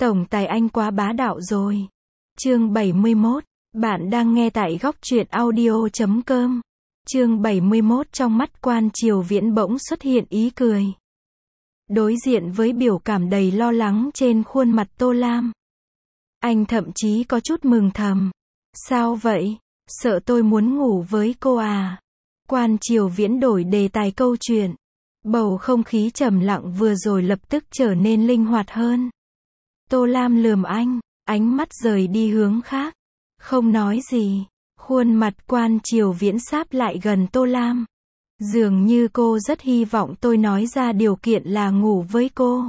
Tổng tài anh quá bá đạo rồi. Chương 71. Bạn đang nghe tại góc truyện audio.com. Chương 71. Trong mắt Quan Triều Viễn bỗng xuất hiện ý cười. Đối diện với biểu cảm đầy lo lắng trên khuôn mặt Tô Lam, anh thậm chí có chút mừng thầm. Sao vậy? Sợ tôi muốn ngủ với cô à? Quan Triều Viễn đổi đề tài câu chuyện. Bầu không khí trầm lặng vừa rồi lập tức trở nên linh hoạt hơn. Tô Lam lườm anh, ánh mắt rời đi hướng khác. Không nói gì. Khuôn mặt Quan Triều Viễn sáp lại gần Tô Lam. Dường như cô rất hy vọng tôi nói ra điều kiện là ngủ với cô.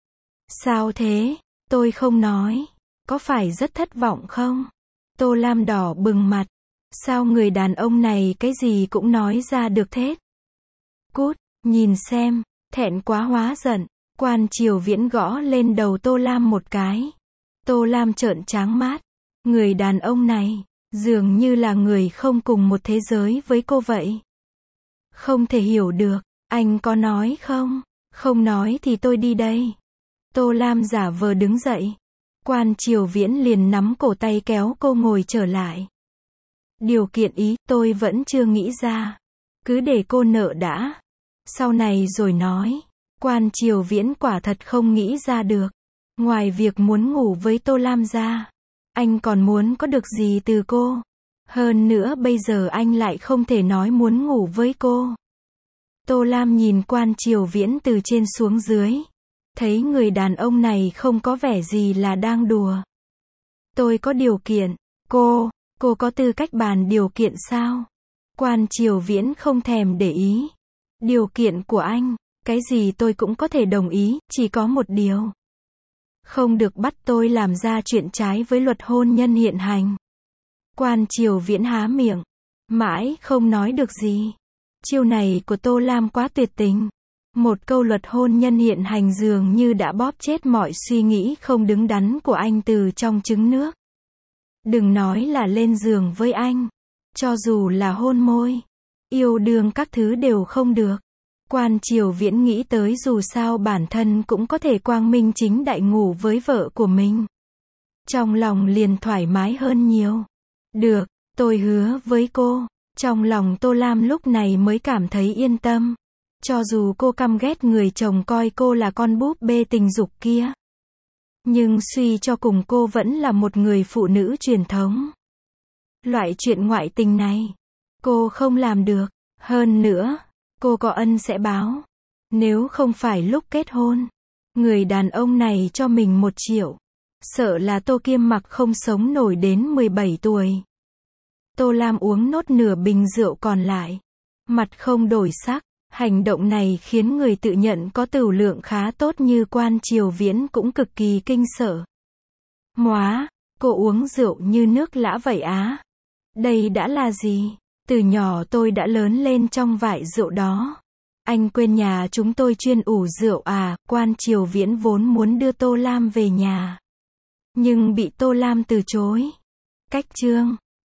Sao thế? Tôi không nói. Có phải rất thất vọng không? Tô Lam đỏ bừng mặt. Sao người đàn ông này cái gì cũng nói ra được thế? Cút, nhìn xem, thẹn quá hóa giận. Quan Triều Viễn gõ lên đầu Tô Lam một cái. Tô Lam trợn tráng mắt. Người đàn ông này, dường như là người không cùng một thế giới với cô vậy. Không thể hiểu được, anh có nói không? Không nói thì tôi đi đây. Tô Lam giả vờ đứng dậy. Quan Triều Viễn liền nắm cổ tay kéo cô ngồi trở lại. Điều kiện ý, tôi vẫn chưa nghĩ ra. Cứ để cô nợ đã. Sau này rồi nói. Quan Triều Viễn quả thật không nghĩ ra được. Ngoài việc muốn ngủ với Tô Lam ra, anh còn muốn có được gì từ cô. Hơn nữa bây giờ anh lại không thể nói muốn ngủ với cô. Tô Lam nhìn Quan Triều Viễn từ trên xuống dưới. Thấy người đàn ông này không có vẻ gì là đang đùa. Tôi có điều kiện. Cô có tư cách bàn điều kiện sao? Quan Triều Viễn không thèm để ý. Điều kiện của anh, cái gì tôi cũng có thể đồng ý, chỉ có một điều. Không được bắt tôi làm ra chuyện trái với luật hôn nhân hiện hành. Quan Triều Viễn há miệng, mãi không nói được gì. Chiêu này của Tô Lam quá tuyệt tình. Một câu luật hôn nhân hiện hành dường như đã bóp chết mọi suy nghĩ không đứng đắn của anh từ trong trứng nước. Đừng nói là lên giường với anh. Cho dù là hôn môi, yêu đương các thứ đều không được. Quan Triều Viễn nghĩ tới dù sao bản thân cũng có thể quang minh chính đại ngủ với vợ của mình. Trong lòng liền thoải mái hơn nhiều. Được, tôi hứa với cô. Trong lòng Tô Lam lúc này mới cảm thấy yên tâm. Cho dù cô căm ghét người chồng coi cô là con búp bê tình dục kia. Nhưng suy cho cùng cô vẫn là một người phụ nữ truyền thống. Loại chuyện ngoại tình này, cô không làm được. Hơn nữa, cô có ân sẽ báo. Nếu không phải lúc kết hôn, người đàn ông này cho mình 1 triệu. Sợ là Tô Kiêm Mặc không sống nổi đến 17 tuổi. Tô Lam uống nốt nửa bình rượu còn lại. Mặt không đổi sắc. Hành động này khiến người tự nhận có tửu lượng khá tốt như Quan Triều Viễn cũng cực kỳ kinh sợ. Móa, cô uống rượu như nước lã vậy á? Đây đã là gì? Từ nhỏ tôi đã lớn lên trong vại rượu đó. Anh quên nhà chúng tôi chuyên ủ rượu à? Quan Triều Viễn vốn muốn đưa Tô Lam về nhà, nhưng bị Tô Lam từ chối. Cách chương